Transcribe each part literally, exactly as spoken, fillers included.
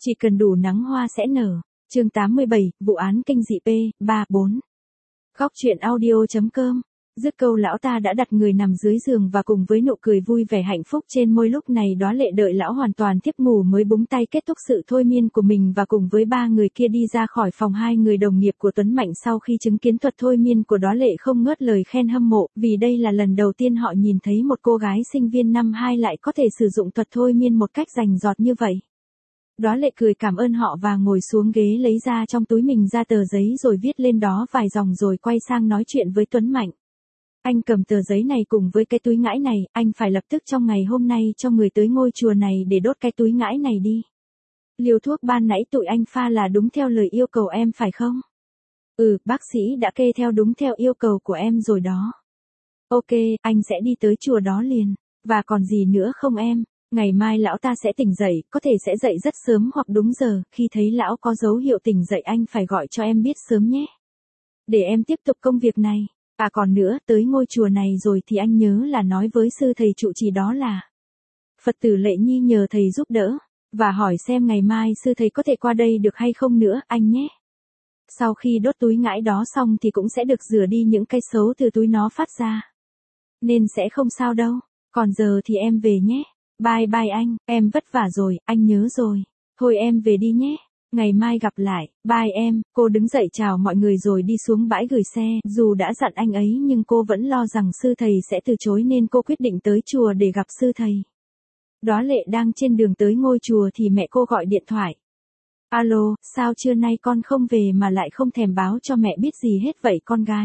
Chỉ cần đủ nắng hoa sẽ nở. Chương tám mươi bảy, vụ án kinh dị P, ba, bốn. Góc truyện audio.com. Dứt câu lão ta đã đặt người nằm dưới giường và cùng với nụ cười vui vẻ hạnh phúc trên môi lúc này Đóa Lệ đợi lão hoàn toàn thiếp ngủ mới búng tay kết thúc sự thôi miên của mình và cùng với ba người kia đi ra khỏi phòng. Hai người đồng nghiệp của Tuấn Mạnh sau khi chứng kiến thuật thôi miên của Đóa Lệ không ngớt lời khen hâm mộ, vì đây là lần đầu tiên họ nhìn thấy một cô gái sinh viên năm hai lại có thể sử dụng thuật thôi miên một cách rành rọt như vậy. Đóa Lệ cười cảm ơn họ và ngồi xuống ghế lấy ra trong túi mình ra tờ giấy rồi viết lên đó vài dòng rồi quay sang nói chuyện với Tuấn Mạnh. Anh cầm tờ giấy này cùng với cái túi ngãi này, anh phải lập tức trong ngày hôm nay cho người tới ngôi chùa này để đốt cái túi ngãi này đi. Liều thuốc ban nãy tụi anh pha là đúng theo lời yêu cầu em phải không? Ừ, bác sĩ đã kê theo đúng theo yêu cầu của em rồi đó. Ok, anh sẽ đi tới chùa đó liền. Và còn gì nữa không em? Ngày mai lão ta sẽ tỉnh dậy, có thể sẽ dậy rất sớm hoặc đúng giờ, khi thấy lão có dấu hiệu tỉnh dậy anh phải gọi cho em biết sớm nhé. Để em tiếp tục công việc này. À còn nữa, tới ngôi chùa này rồi thì anh nhớ là nói với sư thầy trụ trì đó là Phật tử Lệ Nhi nhờ thầy giúp đỡ, và hỏi xem ngày mai sư thầy có thể qua đây được hay không nữa, anh nhé. Sau khi đốt túi ngãi đó xong thì cũng sẽ được rửa đi những cái xấu từ túi nó phát ra. Nên sẽ không sao đâu, còn giờ thì em về nhé. Bye bye anh, em vất vả rồi, anh nhớ rồi. Thôi em về đi nhé. Ngày mai gặp lại, bye em. Cô đứng dậy chào mọi người rồi đi xuống bãi gửi xe. Dù đã dặn anh ấy nhưng cô vẫn lo rằng sư thầy sẽ từ chối nên cô quyết định tới chùa để gặp sư thầy. Đóa Lệ đang trên đường tới ngôi chùa thì mẹ cô gọi điện thoại. Alo, sao trưa nay con không về mà lại không thèm báo cho mẹ biết gì hết vậy con gái?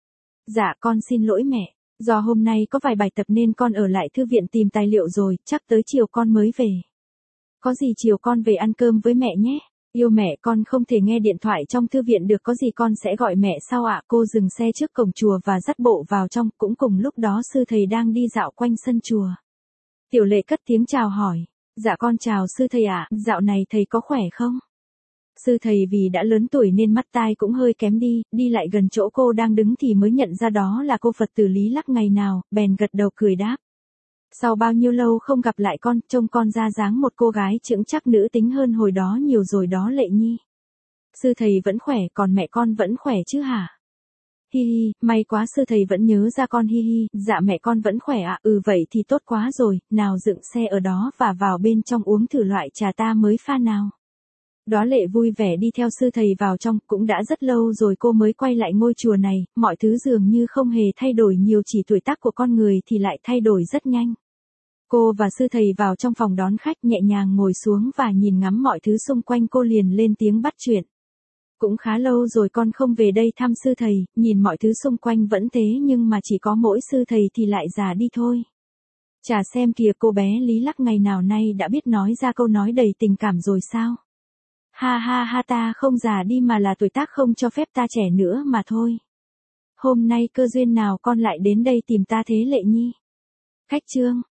Dạ con xin lỗi mẹ. Do hôm nay có vài bài tập nên con ở lại thư viện tìm tài liệu rồi, chắc tới chiều con mới về. Có gì chiều con về ăn cơm với mẹ nhé. Yêu mẹ, con không thể nghe điện thoại trong thư viện được, có gì con sẽ gọi mẹ sau ạ. Cô dừng xe trước cổng chùa và dắt bộ vào trong, cũng cùng lúc đó sư thầy đang đi dạo quanh sân chùa. Tiểu Lệ cất tiếng chào hỏi. Dạ con chào sư thầy ạ, dạo này thầy có khỏe không? Sư thầy vì đã lớn tuổi nên mắt tai cũng hơi kém đi, đi lại gần chỗ cô đang đứng thì mới nhận ra đó là cô Phật tử Lý Lắc ngày nào, bèn gật đầu cười đáp. Sau bao nhiêu lâu không gặp lại con, trông con ra dáng một cô gái chững chắc nữ tính hơn hồi đó nhiều rồi đó Lệ Nhi. Sư thầy vẫn khỏe, còn mẹ con vẫn khỏe chứ hả? Hi hi, may quá sư thầy vẫn nhớ ra con hi hi, dạ mẹ con vẫn khỏe ạ, ừ vậy thì tốt quá rồi, nào dựng xe ở đó và vào bên trong uống thử loại trà ta mới pha nào. Đóa Lệ vui vẻ đi theo sư thầy vào trong, cũng đã rất lâu rồi cô mới quay lại ngôi chùa này, mọi thứ dường như không hề thay đổi nhiều, chỉ tuổi tác của con người thì lại thay đổi rất nhanh. Cô và sư thầy vào trong phòng đón khách nhẹ nhàng ngồi xuống và nhìn ngắm mọi thứ xung quanh, cô liền lên tiếng bắt chuyện. Cũng khá lâu rồi con không về đây thăm sư thầy, nhìn mọi thứ xung quanh vẫn thế nhưng mà chỉ có mỗi sư thầy thì lại già đi thôi. Chả xem kìa, cô bé Lý Lắc ngày nào nay đã biết nói ra câu nói đầy tình cảm rồi sao? Ha ha ha, ta không già đi mà là tuổi tác không cho phép ta trẻ nữa mà thôi. Hôm nay cơ duyên nào con lại đến đây tìm ta thế Lệ Nhi? Khách trương,